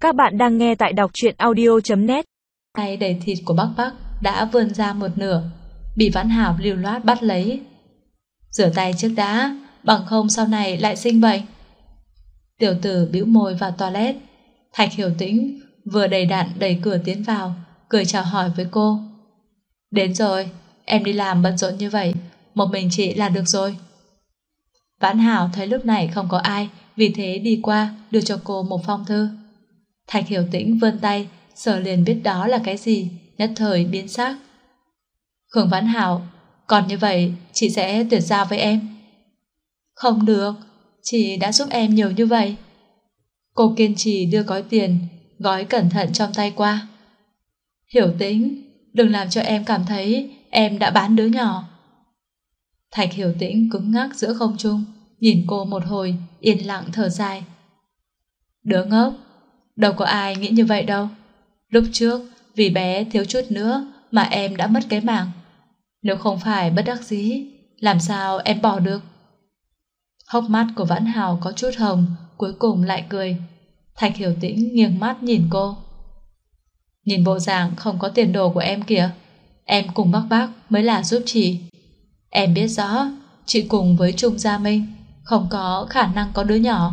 Các bạn đang nghe tại đọc truyện audio.net. Tay đầy thịt của Bắc Bắc đã vươn ra một nửa, bị Vãn Hảo lưu loát bắt lấy. Rửa tay trước đã, bằng không sau này lại sinh bệnh. Tiểu tử bĩu môi vào toilet. Thạch Hiểu Tĩnh vừa đầy đặn đẩy cửa tiến vào, cười chào hỏi với cô. Đến rồi, em đi làm bận rộn như vậy, một mình chị là được rồi. Vãn Hảo thấy lúc này không có ai, vì thế đi qua đưa cho cô một phong thư. Thạch Hiểu Tĩnh vươn tay, sờ liền biết đó là cái gì, nhất thời biến sắc. Khương Vãn Hảo, còn như vậy chị sẽ tuyệt giao với em. Không được, chị đã giúp em nhiều như vậy. Cô kiên trì đưa gói tiền, gói cẩn thận trong tay qua. Hiểu Tĩnh, đừng làm cho em cảm thấy em đã bán đứa nhỏ. Thạch Hiểu Tĩnh cứng ngắc giữa không trung, nhìn cô một hồi, yên lặng thở dài. Đứa ngốc, đâu có ai nghĩ như vậy đâu. Lúc trước, vì bé thiếu chút nữa mà em đã mất cái mạng. Nếu không phải bất đắc dĩ, làm sao em bỏ được? Hốc mắt của Vãn Hảo có chút hồng, cuối cùng lại cười. Thạch Hiểu Tĩnh nghiêng mắt nhìn cô. Nhìn bộ dạng không có tiền đồ của em kìa, em cùng bác bác mới là giúp chị. Em biết rõ, chị cùng với Trung Gia Minh không có khả năng có đứa nhỏ.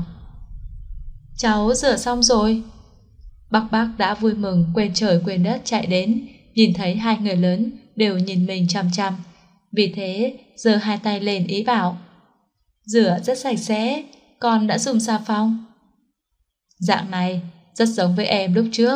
Cháu rửa xong rồi. Bác bác đã vui mừng quên trời quên đất chạy đến, nhìn thấy hai người lớn đều nhìn mình chằm chằm, vì thế giơ hai tay lên ý bảo. Rửa rất sạch sẽ, con đã dùng xà phòng. Dạng này rất giống với em lúc trước.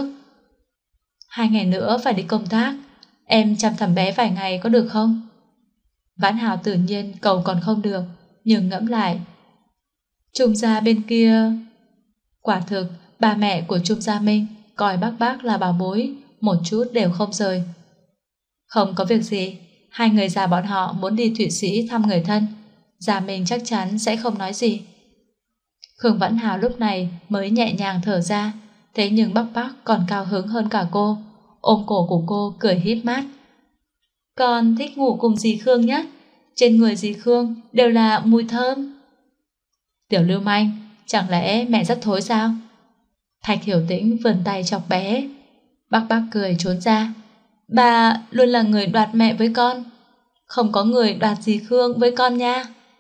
2 ngày nữa phải đi công tác, em chăm thầm bé vài ngày có được không? Vãn Hảo tự nhiên cầu còn không được, nhưng ngẫm lại. Trung gia bên kia... Quả thực, ba mẹ của Trung Gia Minh coi bác bác là bảo bối, một chút đều không rời. Không có việc gì, hai người già bọn họ muốn đi Thụy Sĩ thăm người thân, Gia Minh chắc chắn sẽ không nói gì. Khương Vãn Hảo lúc này mới nhẹ nhàng thở ra, thế nhưng bác bác còn cao hứng hơn cả cô, ôm cổ của cô cười híp mắt. Con thích ngủ cùng dì Khương nhất, trên người dì Khương đều là mùi thơm. Tiểu lưu manh, chẳng lẽ mẹ rất thối sao? Thạch Hiểu Tĩnh vươn tay chọc bé. Bác bác cười trốn ra. Bà luôn là người đoạt mẹ với con, không có người đoạt dì Khương với con nha.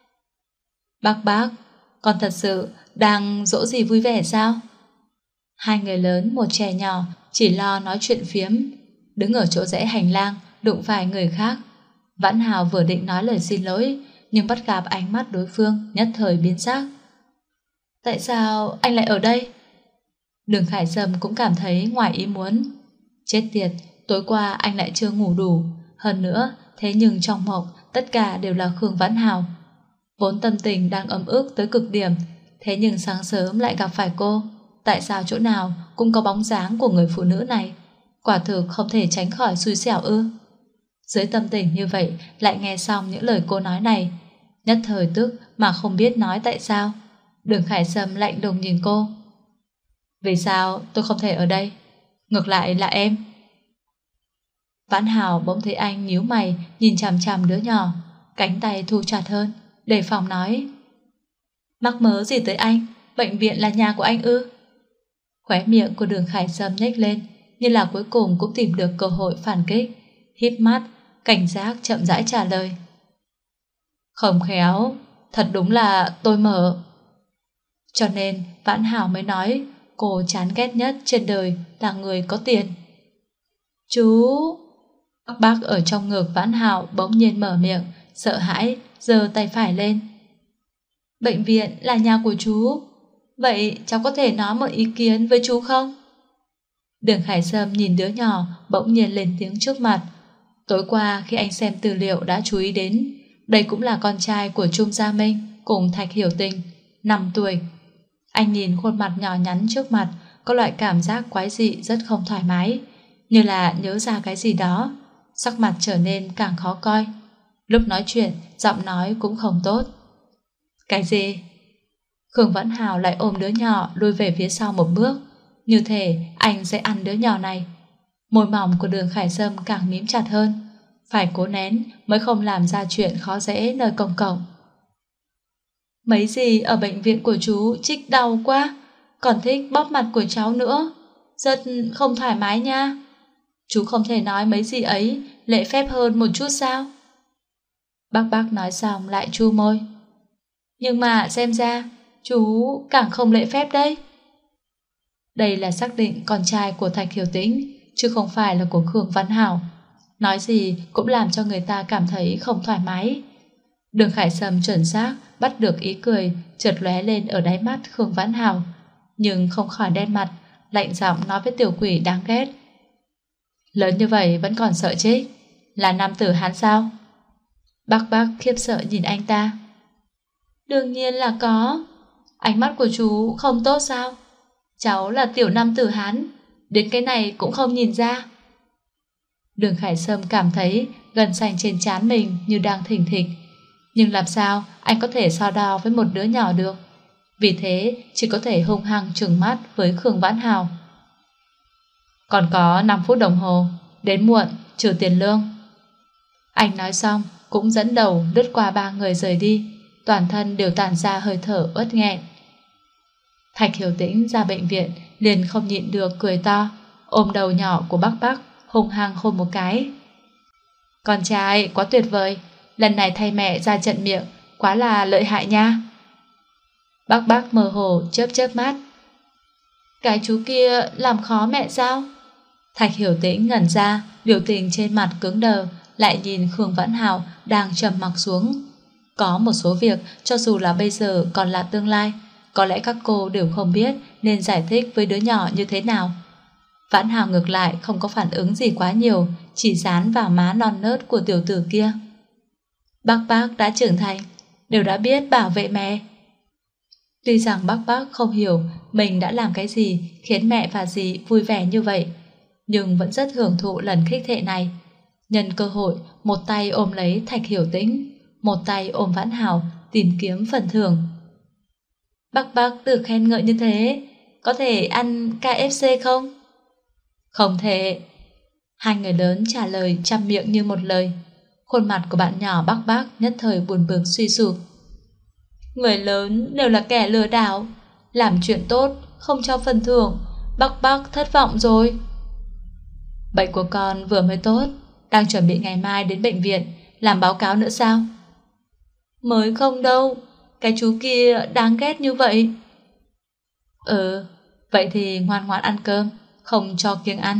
Bác, con thật sự đang dỗ dì vui vẻ sao? Hai người lớn một trẻ nhỏ chỉ lo nói chuyện phiếm, đứng ở chỗ rẽ hành lang đụng phải người khác. Vãn Hảo vừa định nói lời xin lỗi, nhưng bắt gặp ánh mắt đối phương, nhất thời biến sắc. Tại sao anh lại ở đây? Đường Khải Sâm cũng cảm thấy ngoài ý muốn. Chết tiệt, tối qua anh lại chưa ngủ đủ. Hơn nữa, thế nhưng trong mộng tất cả đều là Khương Vãn Hảo. Vốn tâm tình đang ấm ức tới cực điểm, thế nhưng sáng sớm lại gặp phải cô. Tại sao chỗ nào cũng có bóng dáng của người phụ nữ này? Quả thực không thể tránh khỏi xui xẻo ư? Dưới tâm tình như vậy lại nghe xong những lời cô nói này, nhất thời tức mà không biết nói tại sao. Đường Khải Sâm lạnh lùng nhìn cô. Vì sao tôi không thể ở đây? Ngược lại là em. Vãn Hảo bỗng thấy anh nhíu mày nhìn chằm chằm đứa nhỏ, cánh tay thu chặt hơn, đề phòng nói. Mắc mớ gì tới anh? Bệnh viện là nhà của anh ư? Khóe miệng của Đường Khải Sâm nhếch lên, như là cuối cùng cũng tìm được cơ hội phản kích. Híp mắt, cảnh giác chậm rãi trả lời. Không khéo, thật đúng là tôi mở. Cho nên Vãn Hảo mới nói cô chán ghét nhất trên đời là người có tiền. Chú... Bác ở trong ngực Vãn Hảo bỗng nhiên mở miệng, sợ hãi, giơ tay phải lên. Bệnh viện là nhà của chú, vậy cháu có thể nói một ý kiến với chú không? Đường Khải Sâm nhìn đứa nhỏ bỗng nhiên lên tiếng trước mặt. Tối qua khi anh xem tư liệu đã chú ý đến, đây cũng là con trai của Trung Gia Minh cùng Thạch Hiểu Tình, 5 tuổi. Anh nhìn khuôn mặt nhỏ nhắn trước mặt, có loại cảm giác quái dị rất không thoải mái, như là nhớ ra cái gì đó, sắc mặt trở nên càng khó coi. Lúc nói chuyện, giọng nói cũng không tốt. Cái gì? Khương Vãn Hảo lại ôm đứa nhỏ lùi về phía sau một bước, như thể anh sẽ ăn đứa nhỏ này. Môi mỏng của Đường Khải Sâm càng mím chặt hơn, phải cố nén mới không làm ra chuyện khó dễ nơi công cộng. Mấy gì ở bệnh viện của chú trích đau quá, còn thích bóp mặt của cháu nữa. rất không thoải mái nha. Chú không thể nói mấy gì ấy lễ phép hơn một chút sao? Bác nói xong lại chu môi. Nhưng mà xem ra chú càng không lễ phép đấy. Đây là xác định con trai của Thạch Hiểu Tĩnh, chứ không phải là của Khương Văn Hảo. Nói gì cũng làm cho người ta cảm thấy không thoải mái. Đường Khải Sâm chuẩn xác bắt được ý cười chợt lóe lên ở đáy mắt Khương Văn Hảo, nhưng không khỏi đen mặt, lạnh giọng nói với tiểu quỷ đáng ghét. Lớn như vậy vẫn còn sợ chết, là nam tử Hán sao? Bác khiếp sợ nhìn anh ta. Đương nhiên là có. Ánh mắt của chú không tốt sao? Cháu là tiểu nam tử Hán, đến cái này cũng không nhìn ra. Đường Khải Sâm cảm thấy gân xanh trên trán mình như đang thình thịch. Nhưng làm sao anh có thể so đo với một đứa nhỏ được? Vì thế chỉ có thể hung hăng trừng mắt với Khương Vãn Hào. Còn có 5 phút đồng hồ, đến muộn trừ tiền lương. Anh nói xong cũng dẫn đầu lướt qua 3 người rời đi, toàn thân đều tản ra hơi thở uất nghẹn. Thạch Hiểu Tĩnh ra bệnh viện liền không nhịn được cười to, ôm đầu nhỏ của bác hung hăng hôn một cái. Con trai quá tuyệt vời, lần này thay mẹ ra trận miệng quá là lợi hại nha. Bác mơ hồ chớp mắt. Cái chú kia làm khó mẹ sao? Thạch Hiểu Tĩnh ngẩn ra, biểu tình trên mặt cứng đờ, lại nhìn Khương Vãn Hào đang trầm mặc xuống. Có một số việc cho dù là bây giờ còn là tương lai, có lẽ các cô đều không biết nên giải thích với đứa nhỏ như thế nào. Vãn Hào ngược lại không có phản ứng gì quá nhiều, chỉ dán vào má non nớt của tiểu tử kia. Bác đã trưởng thành, đều đã biết bảo vệ mẹ. Tuy rằng bác không hiểu mình đã làm cái gì khiến mẹ và dì vui vẻ như vậy, nhưng vẫn rất hưởng thụ lần khích lệ này. Nhân cơ hội, một tay ôm lấy Thạch Hiểu Tĩnh, một tay ôm Vãn Hào tìm kiếm phần thưởng. Bác được khen ngợi như thế, có thể ăn KFC không? Không thể. Hai người lớn trả lời trăm miệng như một lời. Khuôn mặt của bạn nhỏ bác nhất thời buồn bực suy sụp. Người lớn đều là kẻ lừa đảo, làm chuyện tốt không cho phần thưởng, bác thất vọng rồi. Bệnh của con vừa mới tốt, đang chuẩn bị ngày mai đến bệnh viện làm báo cáo nữa sao? Mới không đâu, cái chú kia đáng ghét như vậy. Vậy thì ngoan ngoãn ăn cơm, không cho kiêng ăn.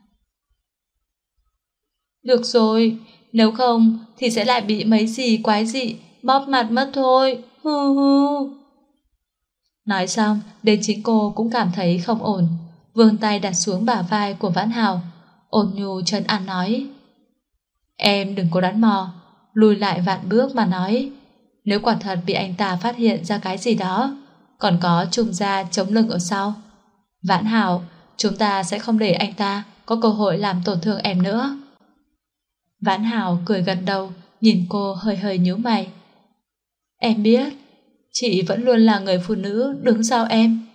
Được rồi, nếu không thì sẽ lại bị mấy gì quái dị bóp mặt mất thôi. Nói xong, đến chính cô cũng cảm thấy không ổn, vươn tay đặt xuống bả vai của Vãn Hào, ôn nhu trấn an nói. Em đừng có đoán mò, lùi lại vạn bước mà nói. Nếu quả thật bị anh ta phát hiện ra cái gì đó, còn có trùng da chống lưng ở sau, Vãn Hào, chúng ta sẽ không để anh ta có cơ hội làm tổn thương em nữa. Vãn Hào cười gật đầu, nhìn cô hơi hơi nhíu mày. Em biết, chị vẫn luôn là người phụ nữ đứng sau em.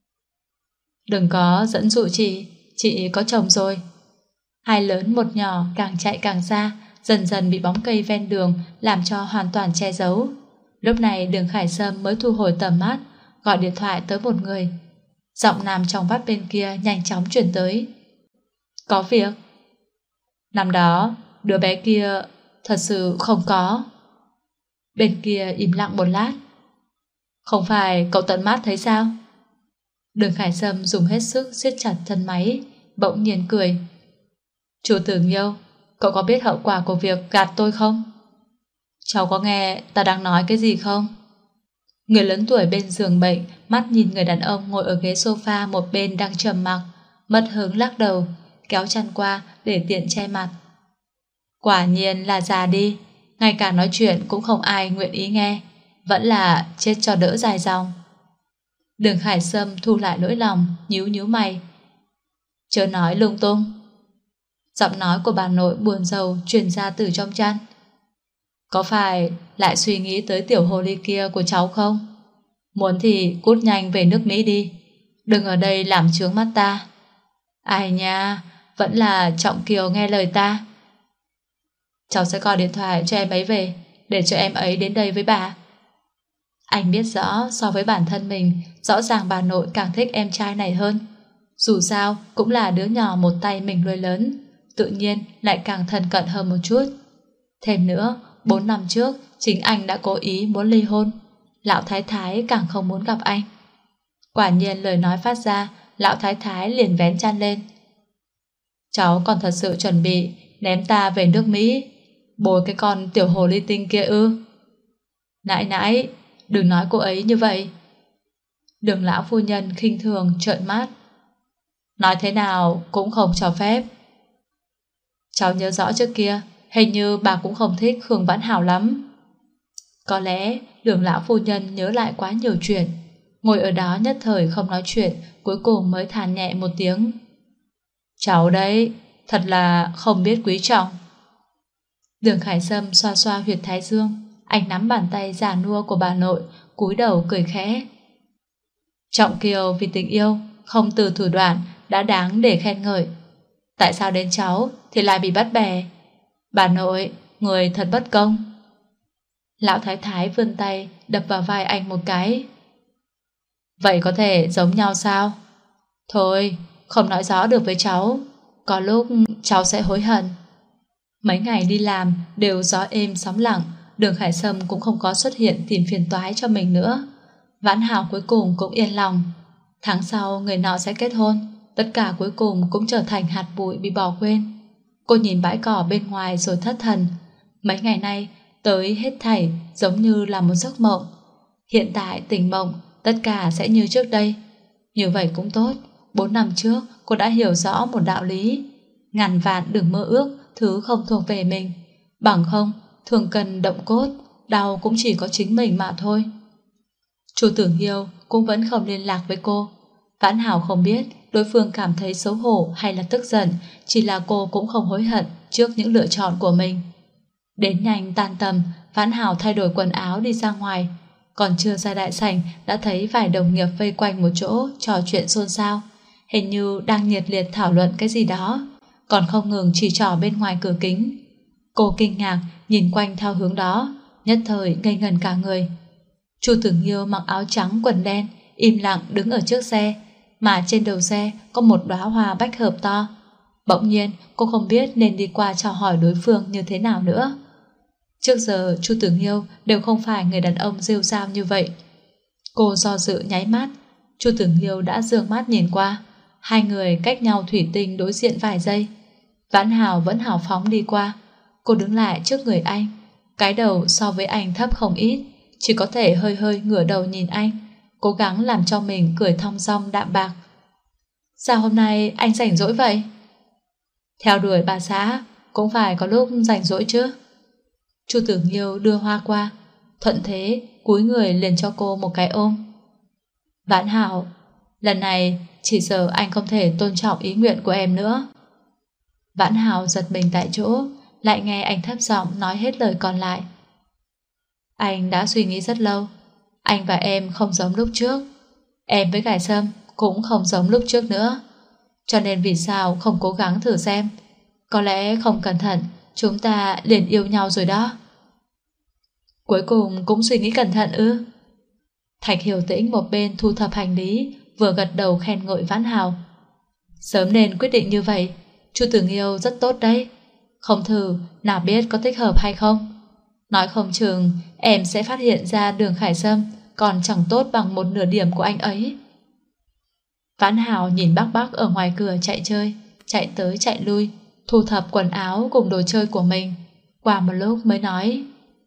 Đừng có dẫn dụ chị có chồng rồi. Hai lớn một nhỏ càng chạy càng xa, dần dần bị bóng cây ven đường làm cho hoàn toàn che giấu. Lúc này Đường Khải Sâm mới thu hồi tầm mắt, gọi điện thoại tới một người. Giọng nam trong vắt bên kia nhanh chóng chuyển tới. Có việc. Năm đó, đứa bé kia thật sự không có. Bên kia im lặng một lát. Không phải cậu tận mắt thấy sao? Đường Khải Sâm dùng hết sức siết chặt thân máy, bỗng nhiên cười. Chú Tưởng Nhiêu, cậu có biết hậu quả của việc gạt tôi không? Cháu có nghe ta đang nói cái gì không? Người lớn tuổi bên giường bệnh mắt nhìn người đàn ông ngồi ở ghế sofa một bên đang trầm mặc, mất hứng lắc đầu, kéo chăn qua để tiện che mặt. Quả nhiên là già đi, ngay cả nói chuyện cũng không ai nguyện ý nghe, vẫn là chết cho đỡ dài dòng. Đường Khải Sâm thu lại nỗi lòng, nhíu mày. Chớ nói lung tung. Giọng nói của bà nội buồn rầu truyền ra từ trong chăn. Có phải lại suy nghĩ tới tiểu hồ ly kia của cháu không? Muốn thì cút nhanh về nước Mỹ đi, đừng ở đây làm chướng mắt ta. Ai nha, vẫn là Trọng Kiều nghe lời ta. Cháu sẽ gọi điện thoại cho em ấy về, để cho em ấy đến đây với bà. Anh biết rõ so với bản thân mình, rõ ràng bà nội càng thích em trai này hơn. Dù sao cũng là đứa nhỏ một tay mình nuôi lớn, tự nhiên lại càng thân cận hơn một chút. Thêm nữa, 4 năm trước chính anh đã cố ý muốn ly hôn, lão thái thái càng không muốn gặp anh. Quả nhiên lời nói phát ra, lão thái thái liền vén chăn lên. Cháu còn thật sự chuẩn bị ném ta về nước Mỹ, bồi cái con tiểu hồ ly tinh kia ư? Nãi nãi, đừng nói cô ấy như vậy. Đường lão phu nhân khinh thường trợn mắt. Nói thế nào cũng không cho phép. Cháu nhớ rõ trước kia, hình như bà cũng không thích Khương Vãn Hảo lắm. Có lẽ đường lão phu nhân nhớ lại quá nhiều chuyện, ngồi ở đó nhất thời không nói chuyện, cuối cùng mới than nhẹ một tiếng. Cháu đấy, thật là không biết quý trọng. Đường Khải Sâm xoa xoa huyệt thái dương, anh nắm bàn tay già nua của bà nội, cúi đầu cười khẽ. Trọng kiều vì tình yêu, không từ thủ đoạn đã đáng để khen ngợi. Tại sao đến cháu thì lại bị bắt bè? Bà nội, người thật bất công. Lão thái thái vươn tay đập vào vai anh một cái. Vậy có thể giống nhau sao? Thôi, không nói rõ được với cháu, có lúc cháu sẽ hối hận. Mấy ngày đi làm đều gió êm sóng lặng, Đường Khải Sâm cũng không có xuất hiện tìm phiền toái cho mình nữa. Vãn Hảo cuối cùng cũng yên lòng. Tháng sau người nọ sẽ kết hôn, tất cả cuối cùng cũng trở thành hạt bụi bị bỏ quên. Cô nhìn bãi cỏ bên ngoài rồi thất thần. Mấy ngày nay tới hết thảy giống như là một giấc mộng. Hiện tại tỉnh mộng, tất cả sẽ như trước đây. Như vậy cũng tốt. 4 năm trước cô đã hiểu rõ một đạo lý: ngàn vạn đừng mơ ước thứ không thuộc về mình, bằng không thường cần động cốt, đau cũng chỉ có chính mình mà thôi. Chu Tưởng Hiêu cũng vẫn không liên lạc với cô. Vãn Hảo không biết đối phương cảm thấy xấu hổ hay là tức giận, chỉ là cô cũng không hối hận trước những lựa chọn của mình. Đến nhanh tan tầm, Vãn Hảo thay đổi quần áo đi ra ngoài. Còn chưa ra đại sảnh đã thấy vài đồng nghiệp vây quanh một chỗ trò chuyện xôn xao, hình như đang nhiệt liệt thảo luận cái gì đó, còn không ngừng chỉ trỏ bên ngoài cửa kính. Cô kinh ngạc nhìn quanh theo hướng đó, nhất thời ngây ngẩn cả người. Chu Tưởng Hiêu mặc áo trắng quần đen, im lặng đứng ở trước xe, mà trên đầu xe có một đóa hoa bách hợp to. Bỗng nhiên cô không biết nên đi qua chào hỏi đối phương như thế nào nữa. Trước giờ Chu Tưởng Hiêu đều không phải người đàn ông rêu rao như vậy. Cô do dự nháy mắt, Chu Tưởng Hiêu đã dương mắt nhìn qua. Hai người cách nhau thủy tinh đối diện vài giây. Vãn Hảo vẫn hào phóng đi qua. Cô đứng lại trước người anh, cái đầu so với anh thấp không ít, chỉ có thể hơi hơi ngửa đầu nhìn anh, cố gắng làm cho mình cười thong dong đạm bạc. Sao hôm nay anh rảnh rỗi vậy? Theo đuổi bà xã cũng phải có lúc rảnh rỗi chứ. Chu Tưởng Hiêu đưa hoa qua, thuận thế cúi người liền cho cô một cái ôm. Vãn Hảo, lần này chỉ sợ anh không thể tôn trọng ý nguyện của em nữa. Vãn Hảo giật mình tại chỗ, lại nghe anh thấp giọng nói hết lời còn lại. Anh đã suy nghĩ rất lâu, anh và em không giống lúc trước, em với Khải Sâm cũng không giống lúc trước nữa. Cho nên vì sao không cố gắng thử xem, có lẽ không cẩn thận chúng ta liền yêu nhau rồi đó. Cuối cùng cũng suy nghĩ cẩn thận ư? Thạch Hiểu Tĩnh một bên thu thập hành lý, vừa gật đầu khen ngợi Vãn Hảo. Sớm nên quyết định như vậy, Chu Tưởng Hiêu rất tốt đấy. Không thử, nào biết có thích hợp hay không. Nói không chừng em sẽ phát hiện ra Đường Khải Sâm còn chẳng tốt bằng một nửa điểm của anh ấy. Vãn Hảo nhìn bác bác ở ngoài cửa chạy chơi, chạy tới chạy lui, thu thập quần áo cùng đồ chơi của mình. Qua một lúc mới nói: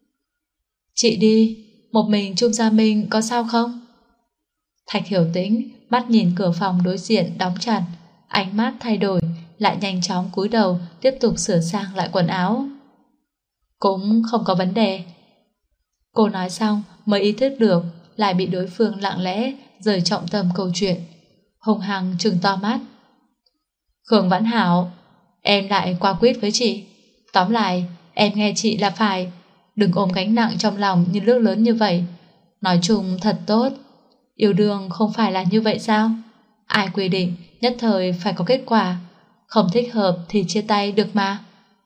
Chị đi, một mình Trung Gia Minh có sao không? Thạch Hiểu Tĩnh mắt nhìn cửa phòng đối diện đóng chặt, ánh mắt thay đổi, lại nhanh chóng cúi đầu tiếp tục sửa sang lại quần áo. Cũng không có vấn đề. Cô nói xong mới ý thức được lại bị đối phương lặng lẽ rời trọng tâm câu chuyện, hùng hăng trừng to mắt. Khương Vãn Hảo, em lại qua quýt với chị. Tóm lại em nghe chị là phải, đừng ôm gánh nặng trong lòng như nước lớn như vậy. Nói chung thật tốt, yêu đương không phải là như vậy sao? Ai quy định nhất thời phải có kết quả, không thích hợp thì chia tay được mà.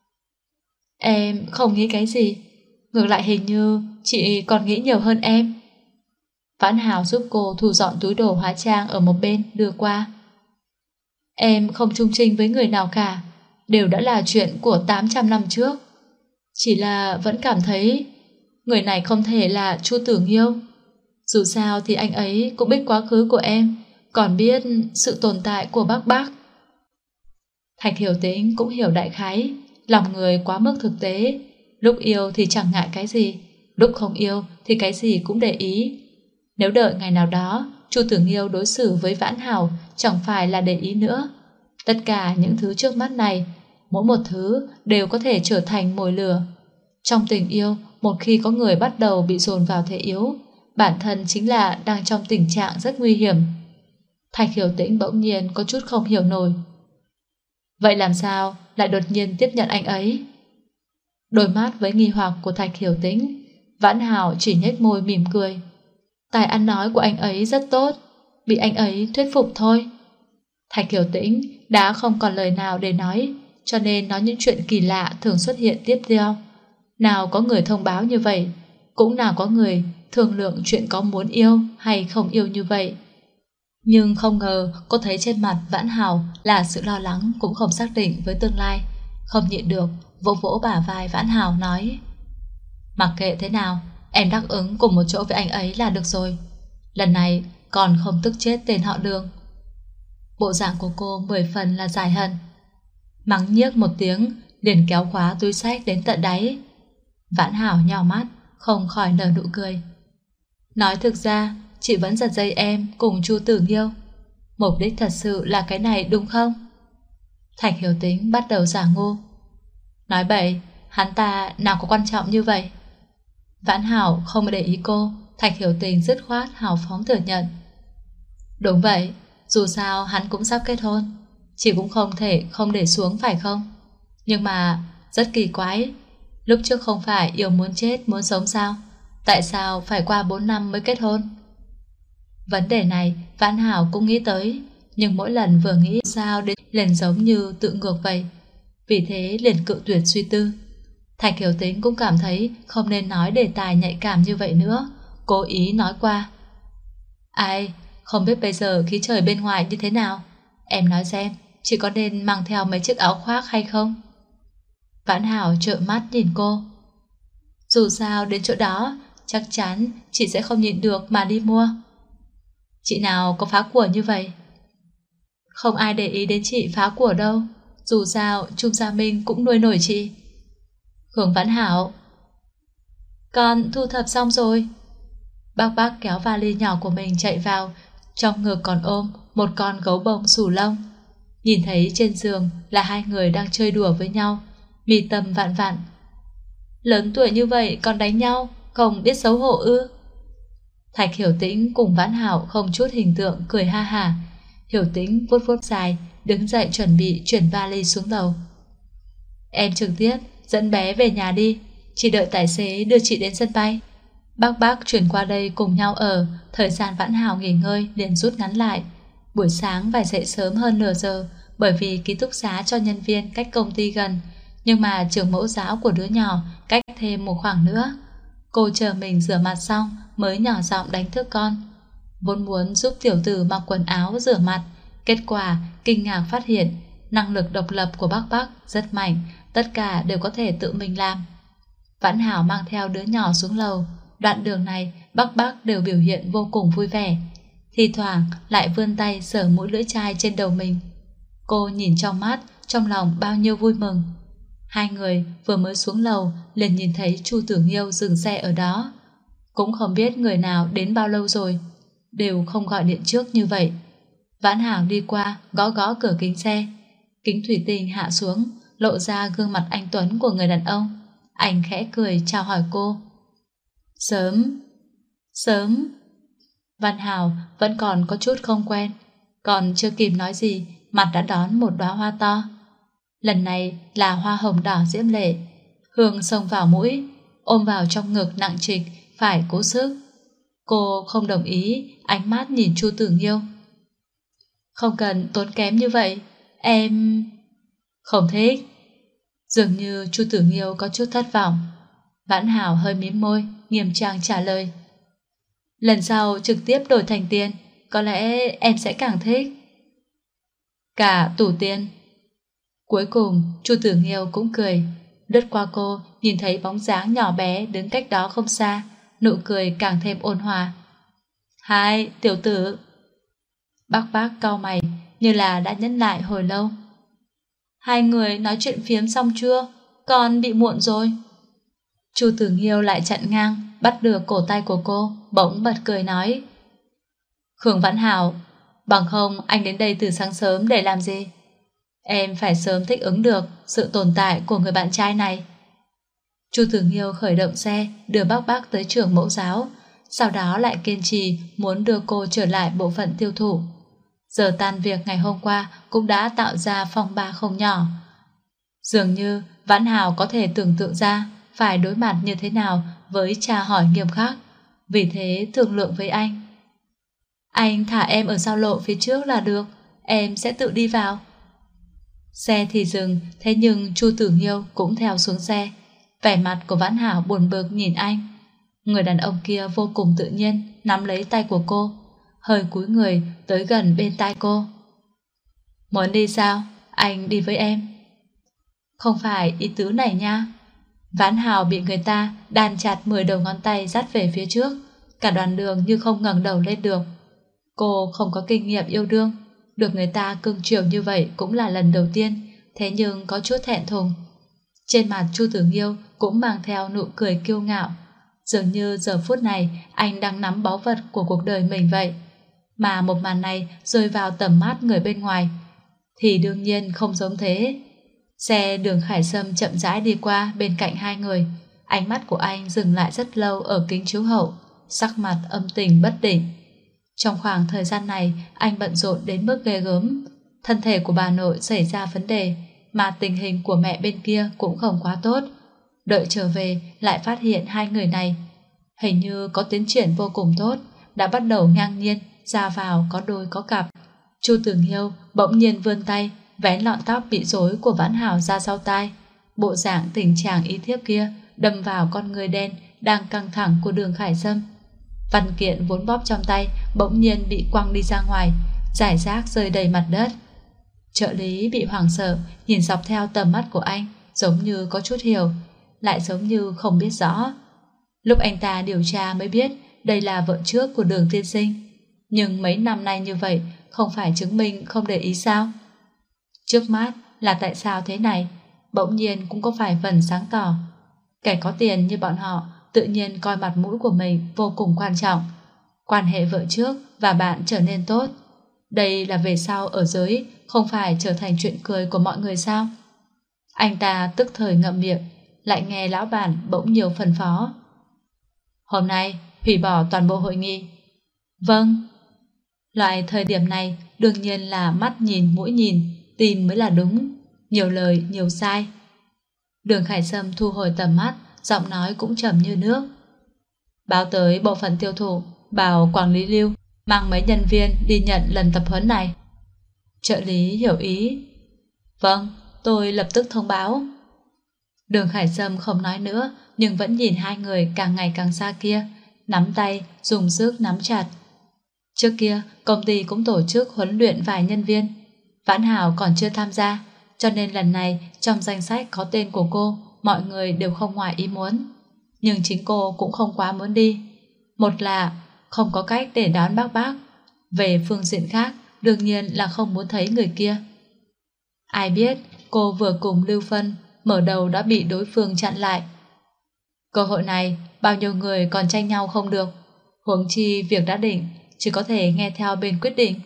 Em không nghĩ cái gì, ngược lại hình như chị còn nghĩ nhiều hơn em. Vãn Hảo giúp cô thu dọn túi đồ hóa trang ở một bên đưa qua. Em không chung trình với người nào cả, đều đã là chuyện của 800 năm trước. Chỉ là vẫn cảm thấy người này không thể là Chu Tử Nghiêu. Dù sao thì anh ấy cũng biết quá khứ của em, còn biết sự tồn tại của bác bác. Thạch Hiểu Tĩnh cũng hiểu đại khái, lòng người quá mức thực tế, lúc yêu thì chẳng ngại cái gì, lúc không yêu thì cái gì cũng để ý. Nếu đợi ngày nào đó Chu Tử Nghiêu đối xử với Vãn Hảo chẳng phải là để ý nữa. Tất cả những thứ trước mắt này, mỗi một thứ đều có thể trở thành mồi lửa. Trong tình yêu, một khi có người bắt đầu bị dồn vào thế yếu, bản thân chính là đang trong tình trạng rất nguy hiểm. Thạch Hiểu Tĩnh bỗng nhiên có chút không hiểu nổi. Vậy làm sao lại đột nhiên tiếp nhận anh ấy? Đôi mắt với nghi hoặc của Thạch Hiểu Tĩnh, Vãn Hảo chỉ nhếch môi mỉm cười. Tài ăn nói của anh ấy rất tốt, bị anh ấy thuyết phục thôi. Thạch Hiểu Tĩnh đã không còn lời nào để nói, cho nên nói những chuyện kỳ lạ thường xuất hiện tiếp theo. Nào có người thông báo như vậy, cũng nào có người thương lượng chuyện có muốn yêu hay không yêu như vậy. Nhưng không ngờ cô thấy trên mặt Vãn Hảo là sự lo lắng cũng không xác định với tương lai. Không nhịn được, vỗ vỗ bả vai Vãn Hảo nói: mặc kệ thế nào, em đáp ứng cùng một chỗ với anh ấy là được rồi. Lần này còn không tức chết tên họ Đường. Bộ dạng của cô 10 phần là giải hận. Mắng nhiếc một tiếng, liền kéo khóa túi xách đến tận đáy. Vãn Hảo nhào mắt, không khỏi nở nụ cười. Nói thực ra, chị vẫn giật dây em cùng Chu Tử Nghiêu. Mục đích thật sự là cái này đúng không? Thạch Hiểu Tĩnh bắt đầu giả ngu. Nói bậy, hắn ta nào có quan trọng như vậy? Vãn Hảo không để ý cô, Thạch Hiểu Tĩnh dứt khoát hào phóng thừa nhận. Đúng vậy, dù sao hắn cũng sắp kết hôn, chị cũng không thể không để xuống phải không? Nhưng mà rất kỳ quái, lúc trước không phải yêu muốn chết muốn sống sao? Tại sao phải qua 4 năm mới kết hôn? Vấn đề này Vãn Hảo cũng nghĩ tới, nhưng mỗi lần vừa nghĩ sao đến liền giống như tự ngược vậy. Vì thế liền cự tuyệt suy tư. Thạch Hiểu Tĩnh cũng cảm thấy không nên nói đề tài nhạy cảm như vậy nữa, cố ý nói qua. Ai, không biết bây giờ khí trời bên ngoài như thế nào? Em nói xem, chị có nên mang theo mấy chiếc áo khoác hay không? Vãn Hảo trợn mắt nhìn cô. Dù sao đến chỗ đó, chắc chắn chị sẽ không nhịn được mà đi mua. Chị nào có phá của như vậy? Không ai để ý đến chị phá của đâu, dù sao Trung Gia Minh cũng nuôi nổi chị. Hướng Vãn Hảo, con thu thập xong rồi. Bác kéo vali nhỏ của mình chạy vào, trong ngực còn ôm một con gấu bông xù lông. Nhìn thấy trên giường là hai người đang chơi đùa với nhau, mi tâm vạn vạn. Lớn tuổi như vậy còn đánh nhau, không biết xấu hổ ư? Thạch Hiểu Tĩnh cùng Vãn Hảo không chút hình tượng cười ha hả. Hiểu Tĩnh vuốt vuốt dài, đứng dậy chuẩn bị chuyển vali xuống lầu. Em trực tiếp dẫn bé về nhà đi, chỉ đợi tài xế đưa chị đến sân bay. Bác chuyển qua đây cùng nhau ở, thời gian Vãn Hảo nghỉ ngơi liền rút ngắn lại. Buổi sáng phải dậy sớm hơn nửa giờ, bởi vì ký túc xá cho nhân viên cách công ty gần, nhưng mà trường mẫu giáo của đứa nhỏ cách thêm một khoảng nữa. Cô chờ mình rửa mặt xong mới nhỏ giọng đánh thức con. Vốn muốn giúp tiểu tử mặc quần áo rửa mặt, kết quả kinh ngạc phát hiện năng lực độc lập của bác rất mạnh, tất cả đều có thể tự mình làm. Vãn Hảo mang theo đứa nhỏ xuống lầu. Đoạn đường này bác đều biểu hiện vô cùng vui vẻ, thì thoảng lại vươn tay sờ mũi lưỡi chai trên đầu mình. Cô nhìn trong mắt, trong lòng bao nhiêu vui mừng. Hai người vừa mới xuống lầu liền nhìn thấy Chu Tử Nghiêu dừng xe ở đó. Cũng không biết người nào đến bao lâu rồi, đều không gọi điện trước như vậy. Vãn Hảo đi qua gõ gõ cửa kính xe. Kính thủy tinh hạ xuống, lộ ra gương mặt anh tuấn của người đàn ông. Anh khẽ cười chào hỏi cô. Sớm. Văn Hảo vẫn còn có chút không quen, còn chưa kịp nói gì, mặt đã đón một đóa hoa to. Lần này là hoa hồng đỏ diễm lệ, hương xông vào mũi, ôm vào trong ngực nặng trịch, phải cố sức. Cô không đồng ý, ánh mắt nhìn Chu Tử Nghiêu. Không cần tốn kém như vậy, em... Không thích. Dường như Chu Tử Nghiêu có chút thất vọng. Vãn Hảo hơi mím môi, nghiêm trang trả lời. Lần sau trực tiếp đổi thành tiền, có lẽ em sẽ càng thích. Cả tủ tiền. Cuối cùng Chu Tử Nghiêu cũng cười, lướt qua cô, nhìn thấy bóng dáng nhỏ bé đứng cách đó không xa, nụ cười càng thêm ôn hòa. Hai, tiểu tử. Bác cau mày, như là đã nhẫn lại hồi lâu. Hai người nói chuyện phiếm xong chưa? Con bị muộn rồi. Chu Tử Nghiêu lại chặn ngang, bắt được cổ tay của cô, bỗng bật cười nói. Khương Vãn Hảo, bằng không anh đến đây từ sáng sớm để làm gì? Em phải sớm thích ứng được sự tồn tại của người bạn trai này. Chu Tử Nghiêu khởi động xe, đưa bác tới trường mẫu giáo, sau đó lại kiên trì muốn đưa cô trở lại bộ phận tiêu thụ. Giờ tan việc ngày hôm qua cũng đã tạo ra phong ba không nhỏ. Dường như Vãn Hảo có thể tưởng tượng ra phải đối mặt như thế nào với tra hỏi nghiêm khắc, vì thế thương lượng với anh. Anh thả em ở giao lộ phía trước là được, em sẽ tự đi vào. Xe thì dừng, thế nhưng Chu Tử Nghiêu cũng theo xuống xe. Vẻ mặt của Vãn Hảo buồn bực nhìn anh. Người đàn ông kia vô cùng tự nhiên nắm lấy tay của cô, hơi cúi người tới gần bên tai cô. Muốn đi sao? Anh đi với em. Không phải ý tứ này nha. Vãn Hảo bị người ta đan chặt 10 đầu ngón tay dắt về phía trước, cả đoạn đường như không ngẩng đầu lên được. Cô không có kinh nghiệm yêu đương, được người ta cưng chiều như vậy cũng là lần đầu tiên, thế nhưng có chút thẹn thùng. Trên mặt Chu Tử Nghiêu cũng mang theo nụ cười kiêu ngạo, dường như giờ phút này anh đang nắm báu vật của cuộc đời mình vậy. Mà một màn này rơi vào tầm mắt người bên ngoài thì đương nhiên không giống thế. Xe Đường Khải Sâm chậm rãi đi qua bên cạnh hai người, ánh mắt của anh dừng lại rất lâu ở kính chiếu hậu, sắc mặt âm tình bất định. Trong khoảng thời gian này anh bận rộn đến mức ghê gớm. Thân thể của bà nội xảy ra vấn đề, mà tình hình của mẹ bên kia cũng không quá tốt. Đợi trở về lại phát hiện hai người này hình như có tiến triển vô cùng tốt, đã bắt đầu ngang nhiên ra vào có đôi có cặp. Chu Tử Nghiêu bỗng nhiên vươn tay vén lọn tóc bị rối của Vãn Hảo ra sau tai. Bộ dạng tình trạng ý thiếp kia đâm vào con người đen đang căng thẳng của Đường Khải Sâm. Văn kiện vốn bóp trong tay bỗng nhiên bị quăng đi ra ngoài, rải rác rơi đầy mặt đất. Trợ lý bị hoảng sợ, nhìn dọc theo tầm mắt của anh, giống như có chút hiểu, lại giống như không biết rõ. Lúc anh ta điều tra mới biết đây là vợ trước của Đường tiên sinh, nhưng mấy năm nay như vậy không phải chứng minh không để ý sao? Trước mắt là tại sao thế này, bỗng nhiên cũng có vài phần sáng tỏ. Kẻ có tiền như bọn họ tự nhiên coi mặt mũi của mình vô cùng quan trọng. Quan hệ vợ trước và bạn trở nên tốt, đây là về sau ở giới không phải trở thành chuyện cười của mọi người sao? Anh ta tức thời ngậm miệng, lại nghe lão bản bỗng nhiều phân phó. Hôm nay hủy bỏ toàn bộ hội nghị. Vâng. Loại thời điểm này đương nhiên là mắt nhìn mũi nhìn, tim mới là đúng, nhiều lời nhiều sai. Đường Khải Sâm thu hồi tầm mắt, giọng nói cũng trầm như nước. Báo tới bộ phận tiêu thụ, bảo quản lý Lưu mang mấy nhân viên đi nhận lần tập huấn này. Trợ lý hiểu ý. Vâng, tôi lập tức thông báo. Đường Khải Sâm không nói nữa, nhưng vẫn nhìn hai người càng ngày càng xa kia, nắm tay, dùng sức nắm chặt. Trước kia, công ty cũng tổ chức huấn luyện vài nhân viên. Vãn Hảo còn chưa tham gia, cho nên lần này trong danh sách có tên của cô, mọi người đều không ngoài ý muốn. Nhưng chính cô cũng không quá muốn đi. Một là không có cách để đón bác. Về phương diện khác, đương nhiên là không muốn thấy người kia. Ai biết cô vừa cùng Lưu Phân mở đầu đã bị đối phương chặn lại. Cơ hội này bao nhiêu người còn tranh nhau không được, huống chi việc đã định chỉ có thể nghe theo bên quyết định.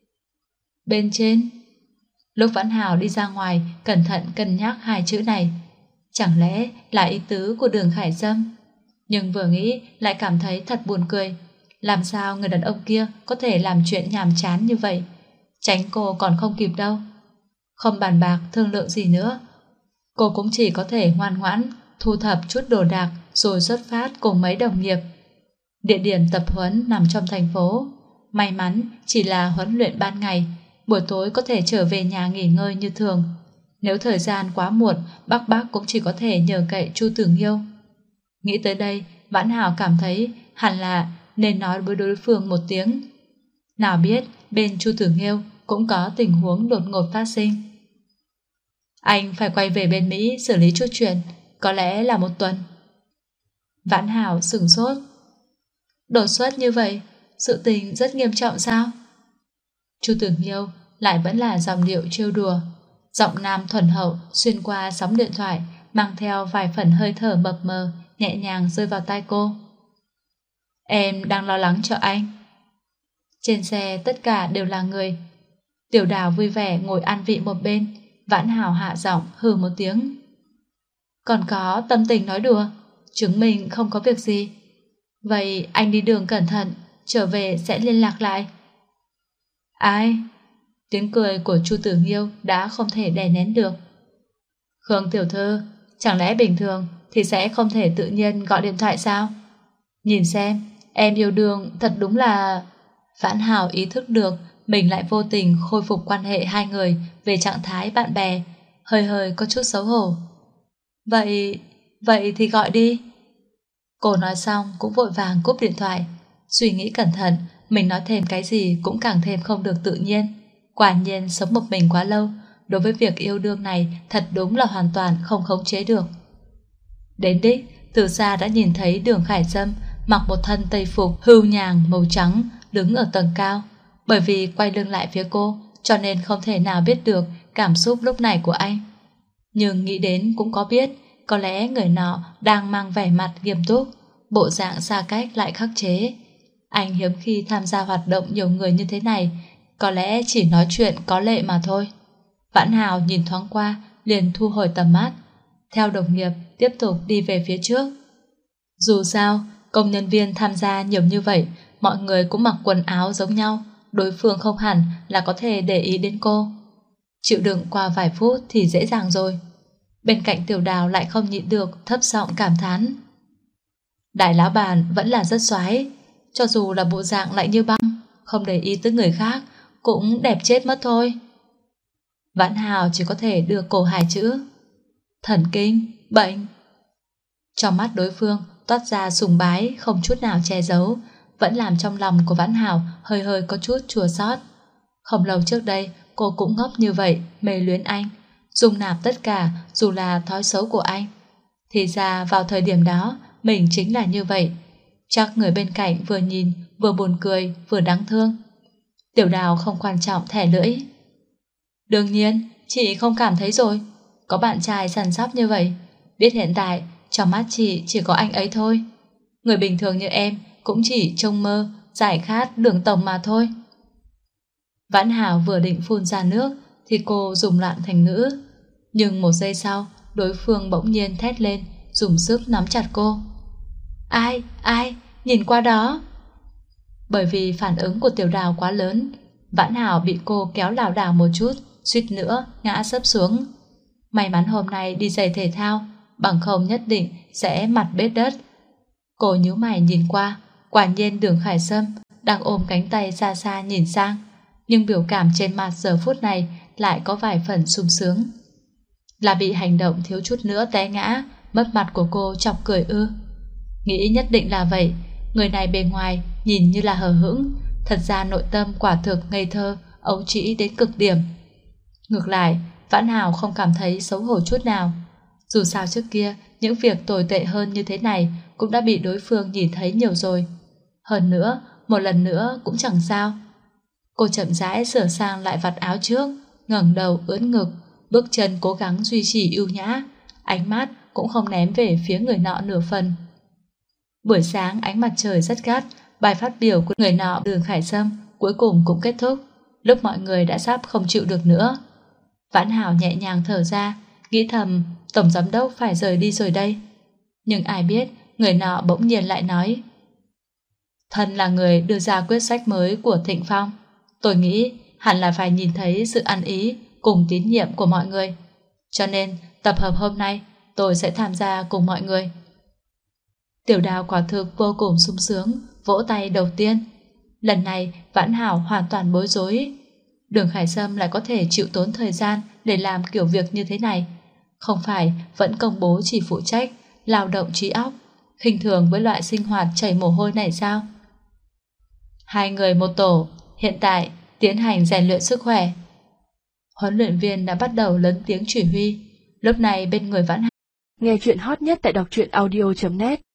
Bên trên. Lúc Vãn Hảo đi ra ngoài cẩn thận cân nhắc hai chữ này, chẳng lẽ là ý tứ của Đường Khải Sâm? Nhưng vừa nghĩ lại cảm thấy thật buồn cười. Làm sao người đàn ông kia có thể làm chuyện nhàm chán như vậy? Tránh cô còn không kịp đâu. Không bàn bạc thương lượng gì nữa, cô cũng chỉ có thể ngoan ngoãn thu thập chút đồ đạc rồi xuất phát cùng mấy đồng nghiệp. Địa điểm tập huấn nằm trong thành phố. May mắn chỉ là huấn luyện ban ngày, buổi tối có thể trở về nhà nghỉ ngơi như thường. Nếu thời gian quá muộn, bác cũng chỉ có thể nhờ cậy Chu Tử Nghiêu. Nghĩ tới đây, Vãn Hảo cảm thấy hẳn là nên nói với đối phương một tiếng. Nào biết bên Chu Tử Nghiêu cũng có tình huống đột ngột phát sinh. Anh phải quay về bên Mỹ xử lý chút chuyện, có lẽ là 1 tuần. Vãn Hảo sửng sốt. Đột xuất như vậy, sự tình rất nghiêm trọng sao? Chu Tử Nghiêu lại vẫn là giọng điệu trêu đùa, giọng nam thuần hậu xuyên qua sóng điện thoại, mang theo vài phần hơi thở mập mờ, nhẹ nhàng rơi vào tai cô. Em đang lo lắng cho anh. Trên xe tất cả đều là người. Tiểu Đào vui vẻ ngồi an vị một bên, Vãn Hảo hạ giọng hừ một tiếng. Còn có tâm tình nói đùa, chứng minh không có việc gì. Vậy anh đi đường cẩn thận, trở về sẽ liên lạc lại. Ai? Tiếng cười của Chu Tử Nghiêu đã không thể đè nén được. Khương tiểu thư, chẳng lẽ bình thường thì sẽ không thể tự nhiên gọi điện thoại sao? Nhìn xem, em yêu đương thật đúng là... Vãn Hảo ý thức được mình lại vô tình khôi phục quan hệ hai người về trạng thái bạn bè, hơi hơi có chút xấu hổ. Vậy thì gọi đi. Cô nói xong cũng vội vàng cúp điện thoại. Suy nghĩ cẩn thận, mình nói thêm cái gì cũng càng thêm không được tự nhiên. Quả nhiên sống một mình quá lâu, đối với việc yêu đương này thật đúng là hoàn toàn không khống chế được. Đến đích, từ xa đã nhìn thấy Đường Khải Sâm mặc một thân tây phục hưu nhàng màu trắng, đứng ở tầng cao. Bởi vì quay lưng lại phía cô, cho nên không thể nào biết được cảm xúc lúc này của anh. Nhưng nghĩ đến cũng có biết, có lẽ người nọ đang mang vẻ mặt nghiêm túc, bộ dạng xa cách lại khắc chế. Anh hiếm khi tham gia hoạt động nhiều người như thế này, có lẽ chỉ nói chuyện có lệ mà thôi. Vãn Hào nhìn thoáng qua, liền thu hồi tầm mắt, theo đồng nghiệp tiếp tục đi về phía trước. Dù sao, công nhân viên tham gia nhiều như vậy, mọi người cũng mặc quần áo giống nhau, đối phương không hẳn là có thể để ý đến cô. Chịu đựng qua vài phút thì dễ dàng rồi. Bên cạnh Tiểu Đào lại không nhịn được thấp giọng cảm thán. Đại lão bản vẫn là rất xoái, cho dù là bộ dạng lạnh như băng, không để ý tới người khác, cũng đẹp chết mất thôi. Vãn Hào chỉ có thể đưa cổ hai chữ: thần kinh, bệnh. Trong mắt đối phương toát ra sùng bái không chút nào che giấu, vẫn làm trong lòng của Vãn Hào hơi hơi có chút chua xót. Không lâu trước đây cô cũng ngốc như vậy, mê luyến anh, dung nạp tất cả dù là thói xấu của anh. Thì ra vào thời điểm đó mình chính là như vậy. Chắc người bên cạnh vừa nhìn vừa buồn cười vừa đáng thương. Tiểu Đào không quan trọng thẻ lưỡi. Đương nhiên chị không cảm thấy rồi, có bạn trai săn sóc như vậy, biết hiện tại trong mắt chị chỉ có anh ấy thôi. Người bình thường như em cũng chỉ trông mơ giải khát Đường tổng mà thôi. Vãn Hảo vừa định phun ra nước thì cô dùng loạn thành ngữ, nhưng một giây sau đối phương bỗng nhiên thét lên, dùng sức nắm chặt cô. Ai, nhìn qua đó. Bởi vì phản ứng của Tiểu Đào quá lớn, Vãn Hảo bị cô kéo lảo đảo một chút, suýt nữa ngã sấp xuống. May mắn hôm nay đi giày thể thao, bằng không nhất định sẽ mặt bết đất. Cô nhíu mày nhìn qua, quả nhiên Đường Khải Sâm đang ôm cánh tay xa xa nhìn sang, nhưng biểu cảm trên mặt giờ phút này lại có vài phần sung sướng. Là bị hành động thiếu chút nữa té ngã, mất mặt của cô chọc cười ư? Nghĩ nhất định là vậy. Người này bề ngoài nhìn như là hờ hững, thật ra nội tâm quả thực ngây thơ, ấu trĩ đến cực điểm. Ngược lại, Vãn Hào không cảm thấy xấu hổ chút nào. Dù sao trước kia những việc tồi tệ hơn như thế này cũng đã bị đối phương nhìn thấy nhiều rồi. Hơn nữa, một lần nữa cũng chẳng sao. Cô chậm rãi sửa sang lại vạt áo trước, ngẩng đầu ưỡn ngực, bước chân cố gắng duy trì ưu nhã, ánh mắt cũng không ném về phía người nọ nửa phần. Buổi sáng ánh mặt trời rất gắt, bài phát biểu của người nọ Đường Khải Sâm cuối cùng cũng kết thúc, lúc mọi người đã sắp không chịu được nữa. Vãn Hảo nhẹ nhàng thở ra, nghĩ thầm tổng giám đốc phải rời đi rồi đây. Nhưng ai biết người nọ bỗng nhiên lại nói: thân là người đưa ra quyết sách mới của Thịnh Phong, tôi nghĩ hẳn là phải nhìn thấy sự ăn ý cùng tín nhiệm của mọi người, cho nên tập hợp hôm nay tôi sẽ tham gia cùng mọi người. Tiểu Đào quả thực vô cùng sung sướng, vỗ tay đầu tiên. Lần này Vãn Hảo hoàn toàn bối rối. Đường Khải Sâm lại có thể chịu tốn thời gian để làm kiểu việc như thế này, không phải vẫn công bố chỉ phụ trách lao động trí óc, khinh thường với loại sinh hoạt chảy mồ hôi này sao? Hai người một tổ, hiện tại tiến hành rèn luyện sức khỏe. Huấn luyện viên đã bắt đầu lớn tiếng chỉ huy. Lúc này bên người Vãn Hạo. Nghe chuyện hot nhất tại đọc truyện audio.net